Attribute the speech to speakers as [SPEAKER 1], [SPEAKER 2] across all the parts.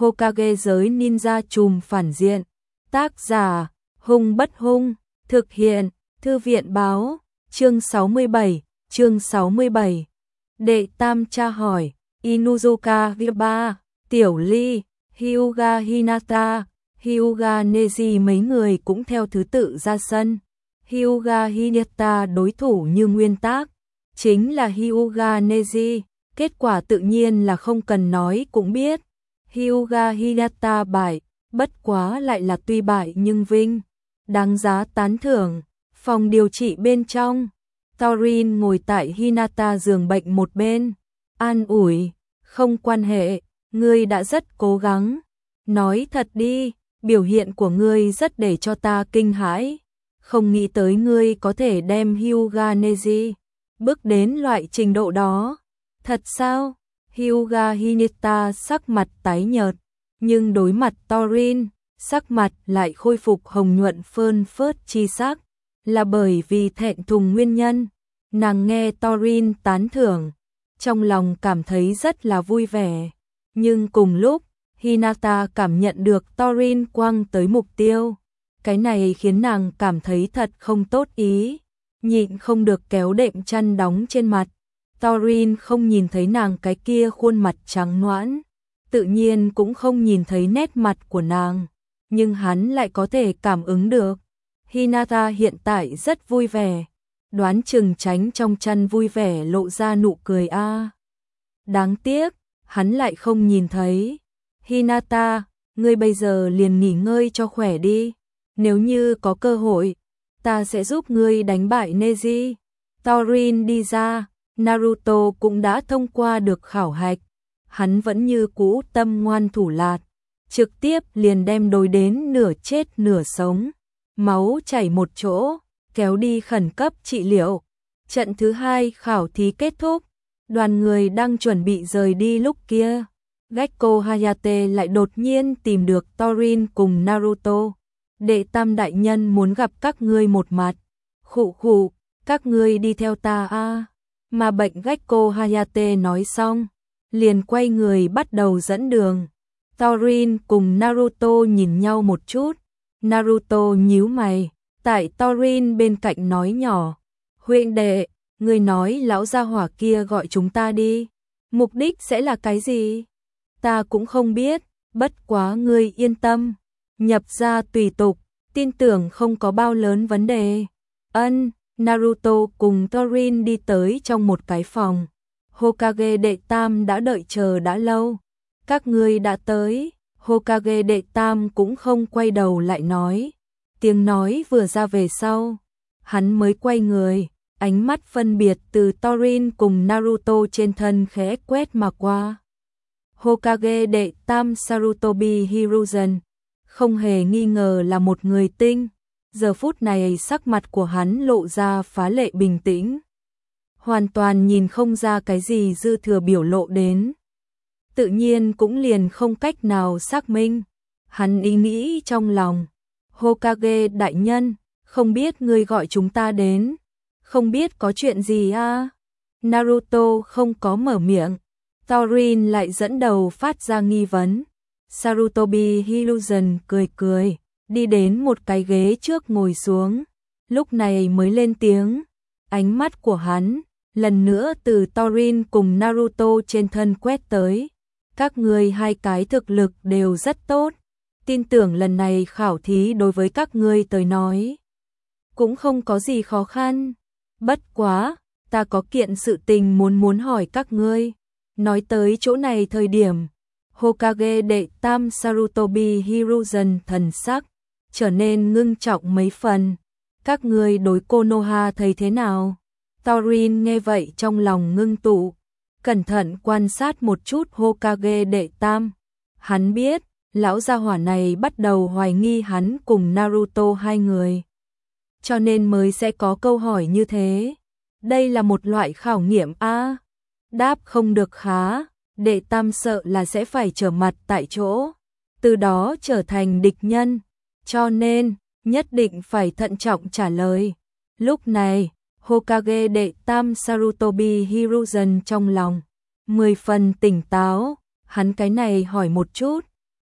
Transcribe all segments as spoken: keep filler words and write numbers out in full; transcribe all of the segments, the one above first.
[SPEAKER 1] Hokage giới ninja trùm phản diện. Tác giả, Hung Bất Hung, thực hiện, Thư viện báo, chương sáu mươi bảy, chương sáu mươi bảy. Đệ tam tra hỏi, Inuzuka Viba, Tiểu Ly, Hyuga Hinata, Hyuga Neji mấy người cũng theo thứ tự ra sân. Hyuga Hinata đối thủ như nguyên tác, chính là Hyuga Neji, kết quả tự nhiên là không cần nói cũng biết. Hyuga Hinata bại, bất quá lại là tuy bại nhưng vinh, đáng giá tán thưởng. Phòng điều trị bên trong, Torin ngồi tại Hinata giường bệnh một bên, an ủi, không quan hệ, ngươi đã rất cố gắng. Nói thật đi, biểu hiện của ngươi rất để cho ta kinh hãi. Không nghĩ tới ngươi có thể đem Hyuga Neji bước đến loại trình độ đó. Thật sao? Hyuga Hinata sắc mặt tái nhợt, nhưng đối mặt Torin, sắc mặt lại khôi phục hồng nhuận phơn phớt chi sắc, là bởi vì thẹn thùng nguyên nhân. Nàng nghe Torin tán thưởng, trong lòng cảm thấy rất là vui vẻ, nhưng cùng lúc, Hinata cảm nhận được Torin quăng tới mục tiêu. Cái này khiến nàng cảm thấy thật không tốt ý, nhịn không được kéo đệm chăn đóng trên mặt. Torin không nhìn thấy nàng cái kia khuôn mặt trắng nõn, tự nhiên cũng không nhìn thấy nét mặt của nàng, nhưng hắn lại có thể cảm ứng được. Hinata hiện tại rất vui vẻ, đoán chừng tránh trong chăn vui vẻ lộ ra nụ cười a. À. Đáng tiếc, hắn lại không nhìn thấy. Hinata, ngươi bây giờ liền nghỉ ngơi cho khỏe đi, nếu như có cơ hội, ta sẽ giúp ngươi đánh bại Neji. Torin đi ra, Naruto cũng đã thông qua được khảo hạch, hắn vẫn như cũ tâm ngoan thủ lạt, trực tiếp liền đem đối đến nửa chết nửa sống, máu chảy một chỗ, kéo đi khẩn cấp trị liệu. Trận thứ hai khảo thí kết thúc, đoàn người đang chuẩn bị rời đi lúc kia, Gekko Hayate lại đột nhiên tìm được Torin cùng Naruto. Đệ tam đại nhân muốn gặp các ngươi một mặt. Khụ khụ, các ngươi đi theo ta a. À. Mà bệnh Gekko Hayate nói xong, liền quay người bắt đầu dẫn đường. Torin cùng Naruto nhìn nhau một chút, Naruto nhíu mày, tại Torin bên cạnh nói nhỏ, huynh đệ, ngươi nói lão gia hỏa kia gọi chúng ta đi, mục đích sẽ là cái gì? Ta cũng không biết, bất quá ngươi yên tâm, nhập ra tùy tục, tin tưởng không có bao lớn vấn đề. Ân, Naruto cùng Torin đi tới trong một cái phòng. Hokage đệ tam đã đợi chờ đã lâu. Các ngươi đã tới. Hokage đệ tam cũng không quay đầu lại nói. Tiếng nói vừa ra về sau, hắn mới quay người, ánh mắt phân biệt từ Torin cùng Naruto trên thân khẽ quét mà qua. Hokage đệ tam Sarutobi Hiruzen, không hề nghi ngờ là một người tinh. Giờ phút này sắc mặt của hắn lộ ra phá lệ bình tĩnh, hoàn toàn nhìn không ra cái gì dư thừa biểu lộ đến. Tự nhiên cũng liền không cách nào xác minh. Hắn ý nghĩ trong lòng, Hokage đại nhân, không biết ngươi gọi chúng ta đến, không biết có chuyện gì à? Naruto không có mở miệng, Torin lại dẫn đầu phát ra nghi vấn. Sarutobi Hiruzen cười cười, đi đến một cái ghế trước ngồi xuống, lúc này mới lên tiếng. Ánh mắt của hắn lần nữa từ Torin cùng Naruto trên thân quét tới. Các ngươi hai cái thực lực đều rất tốt, tin tưởng lần này khảo thí đối với các ngươi tới nói cũng không có gì khó khăn. Bất quá, ta có kiện sự tình muốn muốn hỏi các ngươi. Nói tới chỗ này thời điểm, Hokage đệ tam Sarutobi Hiruzen thần sắc trở nên ngưng trọng mấy phần. Các ngươi đối Konoha thấy thế nào? Torin nghe vậy trong lòng ngưng tụ, cẩn thận quan sát một chút Hokage đệ tam. Hắn biết, lão gia hỏa này bắt đầu hoài nghi hắn cùng Naruto hai người, cho nên mới sẽ có câu hỏi như thế. Đây là một loại khảo nghiệm a. À, đáp không được khá, đệ tam sợ là sẽ phải trở mặt tại chỗ, từ đó trở thành địch nhân, cho nên nhất định phải thận trọng trả lời. Lúc này, Hokage đệ tam Sarutobi Hiruzen trong lòng mười phần tỉnh táo, hắn cái này hỏi một chút,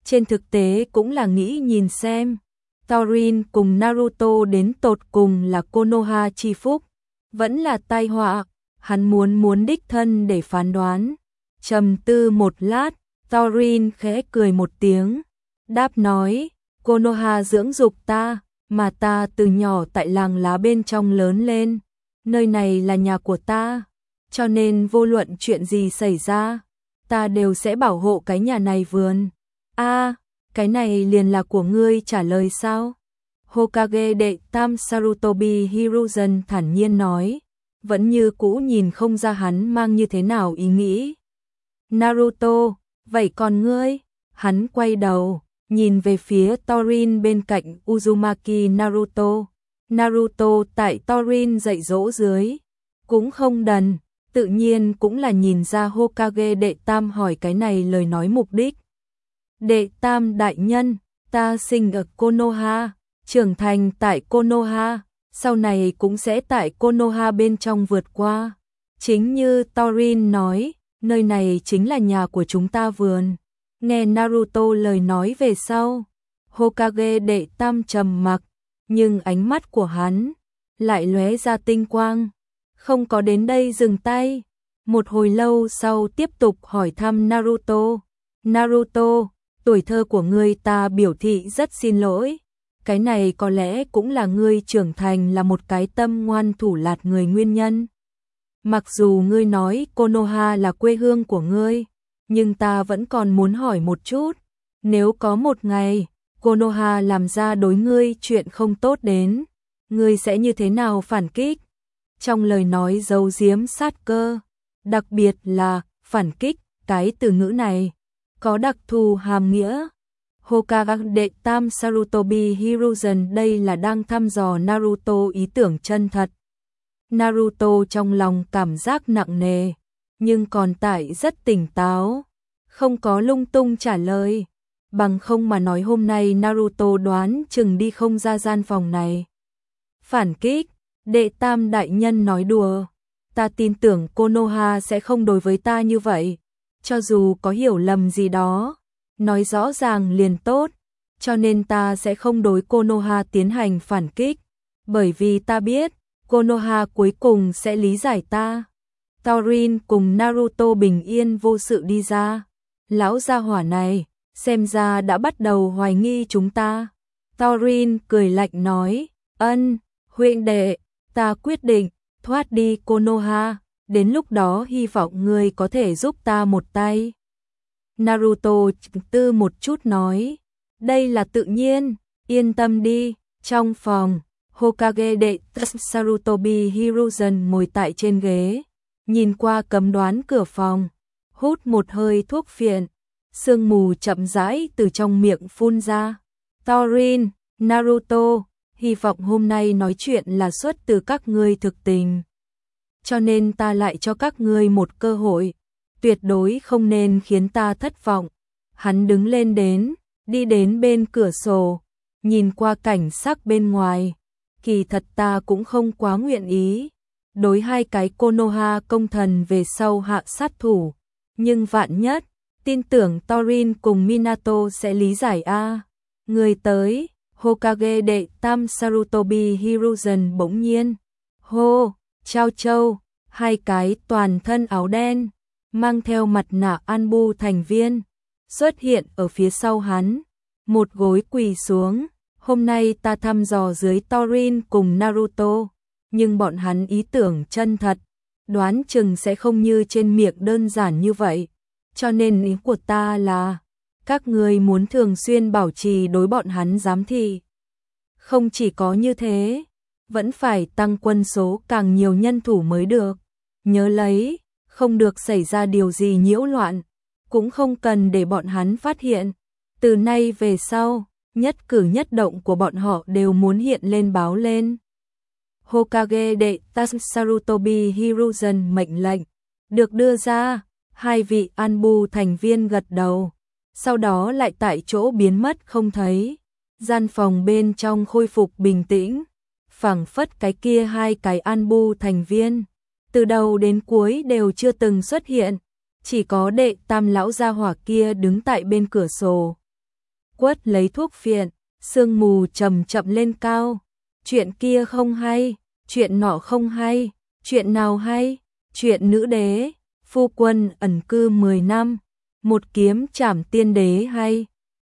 [SPEAKER 1] trên thực tế cũng là nghĩ nhìn xem, Thorin cùng Naruto đến tột cùng là Konoha chi phúc, vẫn là tai họa, hắn muốn muốn đích thân để phán đoán. Trầm tư một lát, Thorin khẽ cười một tiếng, đáp nói, Konoha dưỡng dục ta, mà ta từ nhỏ tại làng lá bên trong lớn lên, nơi này là nhà của ta, cho nên vô luận chuyện gì xảy ra, ta đều sẽ bảo hộ cái nhà này vườn. A, à, cái này liền là của ngươi trả lời sao? Hokage đệ tam Sarutobi Hiruzen thản nhiên nói, vẫn như cũ nhìn không ra hắn mang như thế nào ý nghĩ. Naruto, vậy còn ngươi? Hắn quay đầu, nhìn về phía Thorin bên cạnh Uzumaki Naruto. Naruto tại Thorin dạy dỗ dưới, cũng không đần, tự nhiên cũng là nhìn ra Hokage đệ tam hỏi cái này lời nói mục đích. Đệ tam đại nhân, ta sinh ở Konoha, trưởng thành tại Konoha, sau này cũng sẽ tại Konoha bên trong vượt qua. Chính như Thorin nói, nơi này chính là nhà của chúng ta vườn. Nghe Naruto lời nói về sau, Hokage đệ tam trầm mặc, nhưng ánh mắt của hắn lại lóe ra tinh quang, không có đến đây dừng tay. Một hồi lâu sau tiếp tục hỏi thăm Naruto. Naruto, tuổi thơ của ngươi ta biểu thị rất xin lỗi. Cái này có lẽ cũng là ngươi trưởng thành là một cái tâm ngoan thủ lạt người nguyên nhân. Mặc dù ngươi nói Konoha là quê hương của ngươi, nhưng ta vẫn còn muốn hỏi một chút. Nếu có một ngày, Konoha làm ra đối ngươi chuyện không tốt đến, ngươi sẽ như thế nào phản kích? Trong lời nói giấu giếm sát cơ, đặc biệt là phản kích, cái từ ngữ này có đặc thù hàm nghĩa. Hokage đệ tam Sarutobi Hiruzen đây là đang thăm dò Naruto ý tưởng chân thật. Naruto trong lòng cảm giác nặng nề, nhưng còn tại rất tỉnh táo, không có lung tung trả lời. Bằng không mà nói hôm nay Naruto đoán chừng đi không ra gian phòng này. Phản kích, đệ tam đại nhân nói đùa, ta tin tưởng Konoha sẽ không đối với ta như vậy, cho dù có hiểu lầm gì đó, nói rõ ràng liền tốt, cho nên ta sẽ không đối Konoha tiến hành phản kích, bởi vì ta biết, Konoha cuối cùng sẽ lý giải ta. Thorin cùng Naruto bình yên vô sự đi ra, lão gia hỏa này, xem ra đã bắt đầu hoài nghi chúng ta. Thorin cười lạnh nói, ân, huynh đệ, ta quyết định, thoát đi Konoha, đến lúc đó hy vọng ngươi có thể giúp ta một tay. Naruto tư một chút nói, đây là tự nhiên, yên tâm đi. Trong phòng, Hokage đệ tam Sarutobi Hiruzen ngồi tại trên ghế, nhìn qua cấm đoán cửa phòng, hút một hơi thuốc phiện, sương mù chậm rãi từ trong miệng phun ra. Thorin, Naruto, hy vọng hôm nay nói chuyện là xuất từ các ngươi thực tình, cho nên ta lại cho các ngươi một cơ hội, tuyệt đối không nên khiến ta thất vọng. Hắn đứng lên đến, đi đến bên cửa sổ, nhìn qua cảnh sắc bên ngoài. Kỳ thật ta cũng không quá nguyện ý đối hai cái Konoha công thần về sau hạ sát thủ, nhưng vạn nhất, tin tưởng Thorin cùng Minato sẽ lý giải a. Người tới, Hokage đệ tam Sarutobi Hiruzen bỗng nhiên, hô, Chao Châu, hai cái toàn thân áo đen, mang theo mặt nạ Anbu thành viên, xuất hiện ở phía sau hắn, một gối quỳ xuống. Hôm nay ta thăm dò dưới Thorin cùng Naruto, nhưng bọn hắn ý tưởng chân thật, đoán chừng sẽ không như trên miệng đơn giản như vậy, cho nên ý của ta là, các người muốn thường xuyên bảo trì đối bọn hắn giám thị. Không chỉ có như thế, vẫn phải tăng quân số càng nhiều nhân thủ mới được. Nhớ lấy, không được xảy ra điều gì nhiễu loạn, cũng không cần để bọn hắn phát hiện. Từ nay về sau, nhất cử nhất động của bọn họ đều muốn hiện lên báo lên. Hokage đệ tam Sarutobi Hiruzen mệnh lệnh được đưa ra, hai vị Anbu thành viên gật đầu, sau đó lại tại chỗ biến mất không thấy. Gian phòng bên trong khôi phục bình tĩnh, phảng phất cái kia hai cái Anbu thành viên từ đầu đến cuối đều chưa từng xuất hiện, chỉ có đệ tam lão gia hỏa kia đứng tại bên cửa sổ, quất lấy thuốc phiện, sương mù chậm chậm lên cao. Chuyện kia không hay, chuyện nọ không hay, chuyện nào hay? Chuyện nữ đế, phu quân ẩn cư mười năm, một kiếm trảm tiên đế hay.